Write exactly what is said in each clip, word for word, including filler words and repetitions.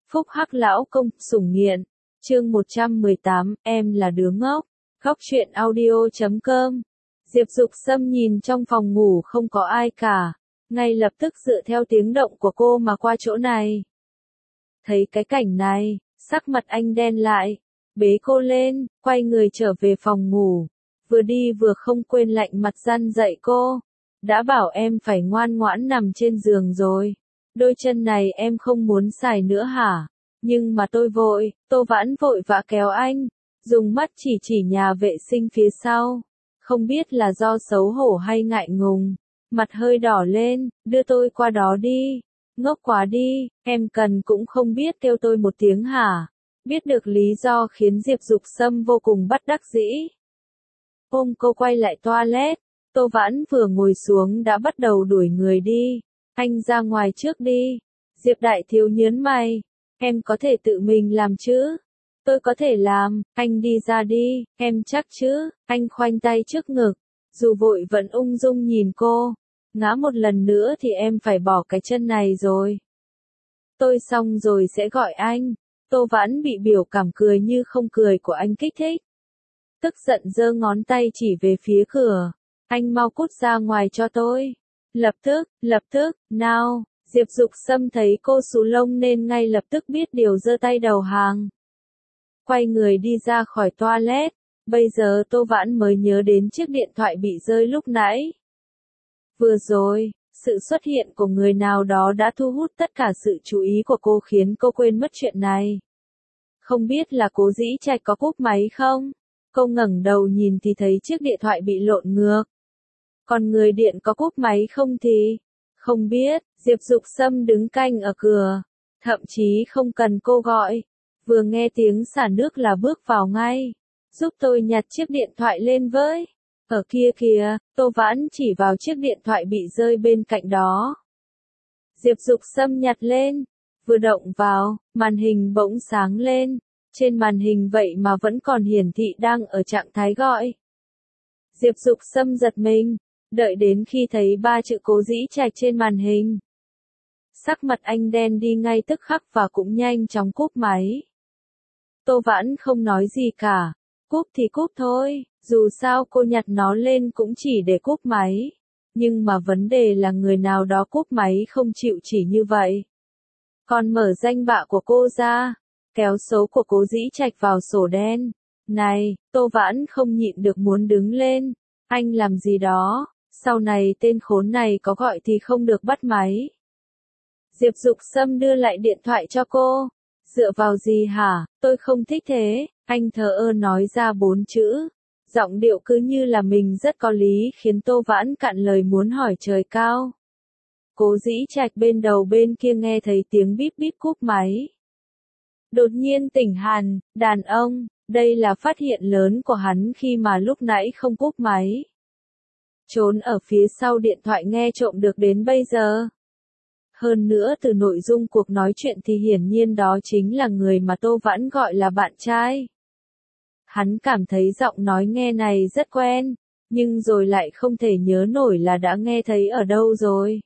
Phúc Hắc lão công, sủng nghiện. Chương một trăm mười tám, em là đứa ngốc. Góc truyện audio chấm com. Diệp Dục Sâm nhìn trong phòng ngủ không có ai cả, ngay lập tức dựa theo tiếng động của cô mà qua chỗ này. Thấy cái cảnh này, sắc mặt anh đen lại, bế cô lên, quay người trở về phòng ngủ, vừa đi vừa không quên lạnh mặt răn dạy cô. Đã bảo em phải ngoan ngoãn nằm trên giường rồi. Đôi chân này em không muốn xài nữa hả? Nhưng mà tôi vội, Tô Vãn vội vã kéo anh, dùng mắt chỉ chỉ nhà vệ sinh phía sau. Không biết là do xấu hổ hay ngại ngùng, mặt hơi đỏ lên, đưa tôi qua đó đi. Ngốc quá đi, em cần cũng không biết kêu tôi một tiếng hả? Biết được lý do khiến Diệp Dục Sâm vô cùng bất đắc dĩ. Ôm cô quay lại toilet, Tô Vãn vừa ngồi xuống đã bắt đầu đuổi người đi. Anh ra ngoài trước đi. Diệp Đại Thiếu nhớn mày. Em có thể tự mình làm chứ? Tôi có thể làm, anh đi ra đi, em chắc chứ? Anh khoanh tay trước ngực, dù vội vẫn ung dung nhìn cô. Ngã một lần nữa thì em phải bỏ cái chân này rồi. Tôi xong rồi sẽ gọi anh. Tô Vãn bị biểu cảm cười như không cười của anh kích thích. Tức giận giơ ngón tay chỉ về phía cửa. Anh mau cút ra ngoài cho tôi. Lập tức, lập tức, nào. Diệp Dục Sâm thấy cô xù lông nên ngay lập tức biết điều giơ tay đầu hàng. Quay người đi ra khỏi toilet. Bây giờ Tô Vãn mới nhớ đến chiếc điện thoại bị rơi lúc nãy. Vừa rồi, sự xuất hiện của người nào đó đã thu hút tất cả sự chú ý của cô khiến cô quên mất chuyện này. Không biết là Cố Dĩ Trạch có cúp máy không? Cô ngẩng đầu nhìn thì thấy chiếc điện thoại bị lộn ngược. Còn người điện có cúp máy không thì? Không biết. Diệp Dục Sâm đứng canh ở cửa, thậm chí không cần cô gọi, vừa nghe tiếng xả nước là bước vào ngay. Giúp tôi nhặt chiếc điện thoại lên với. Ở kia kìa, Tô Vãn chỉ vào chiếc điện thoại bị rơi bên cạnh đó. Diệp Dục Sâm nhặt lên, vừa động vào, màn hình bỗng sáng lên. Trên màn hình vậy mà vẫn còn hiển thị đang ở trạng thái gọi. Diệp Dục Sâm giật mình, đợi đến khi thấy ba chữ Cố Dĩ Trạch trên màn hình. Sắc mặt anh đen đi ngay tức khắc và cũng nhanh chóng cúp máy. Tô Vãn không nói gì cả, cúp thì cúp thôi, dù sao cô nhặt nó lên cũng chỉ để cúp máy. Nhưng mà vấn đề là người nào đó cúp máy không chịu chỉ như vậy. Còn mở danh bạ của cô ra, kéo số của Cố Dĩ Trạch vào sổ đen. Này, Tô Vãn không nhịn được muốn đứng lên. Anh làm gì đó, sau này tên khốn này có gọi thì không được bắt máy. Diệp Dục Sâm đưa lại điện thoại cho cô. Dựa vào gì hả, tôi không thích thế. Anh thờ ơ nói ra bốn chữ. Giọng điệu cứ như là mình rất có lý khiến Tô Vãn cạn lời muốn hỏi trời cao. Cố Dĩ Trạch bên đầu bên kia nghe thấy tiếng bíp bíp cúp máy. Đột nhiên tỉnh hẳn, đàn ông, đây là phát hiện lớn của hắn khi mà lúc nãy không cúp máy. Trốn ở phía sau điện thoại nghe trộm được đến bây giờ. Hơn nữa từ nội dung cuộc nói chuyện thì hiển nhiên đó chính là người mà Tô Vãn gọi là bạn trai. Hắn cảm thấy giọng nói nghe này rất quen, nhưng rồi lại không thể nhớ nổi là đã nghe thấy ở đâu rồi.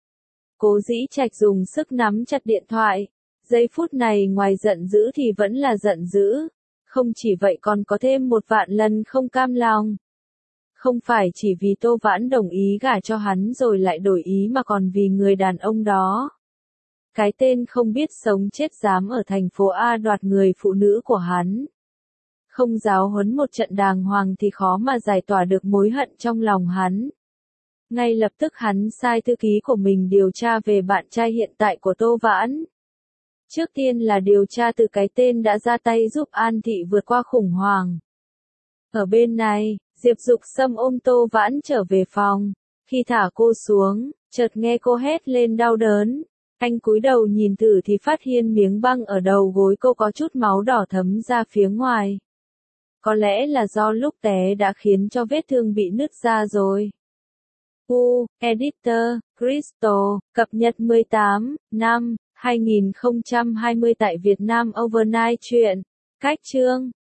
Cố Dĩ Trạch dùng sức nắm chặt điện thoại, giây phút này ngoài giận dữ thì vẫn là giận dữ, không chỉ vậy còn có thêm một vạn lần không cam lòng. Không phải chỉ vì Tô Vãn đồng ý gả cho hắn rồi lại đổi ý mà còn vì người đàn ông đó. Cái tên không biết sống chết dám ở thành phố A đoạt người phụ nữ của hắn. Không giáo huấn một trận đàng hoàng thì khó mà giải tỏa được mối hận trong lòng hắn. Ngay lập tức hắn sai thư ký của mình điều tra về bạn trai hiện tại của Tô Vãn. Trước tiên là điều tra từ cái tên đã ra tay giúp An Thị vượt qua khủng hoảng. Ở bên này, Diệp Dục Sâm ôm Tô Vãn trở về phòng. Khi thả cô xuống, chợt nghe cô hét lên đau đớn. Anh cúi đầu nhìn thử thì phát hiện miếng băng ở đầu gối cô có chút máu đỏ thấm ra phía ngoài. Có lẽ là do lúc té đã khiến cho vết thương bị nứt ra rồi. U, Editor, Crystal, cập nhật mười tám, năm, hai nghìn không trăm hai mươi tại Việt Nam Overnight truyện. Cách chương.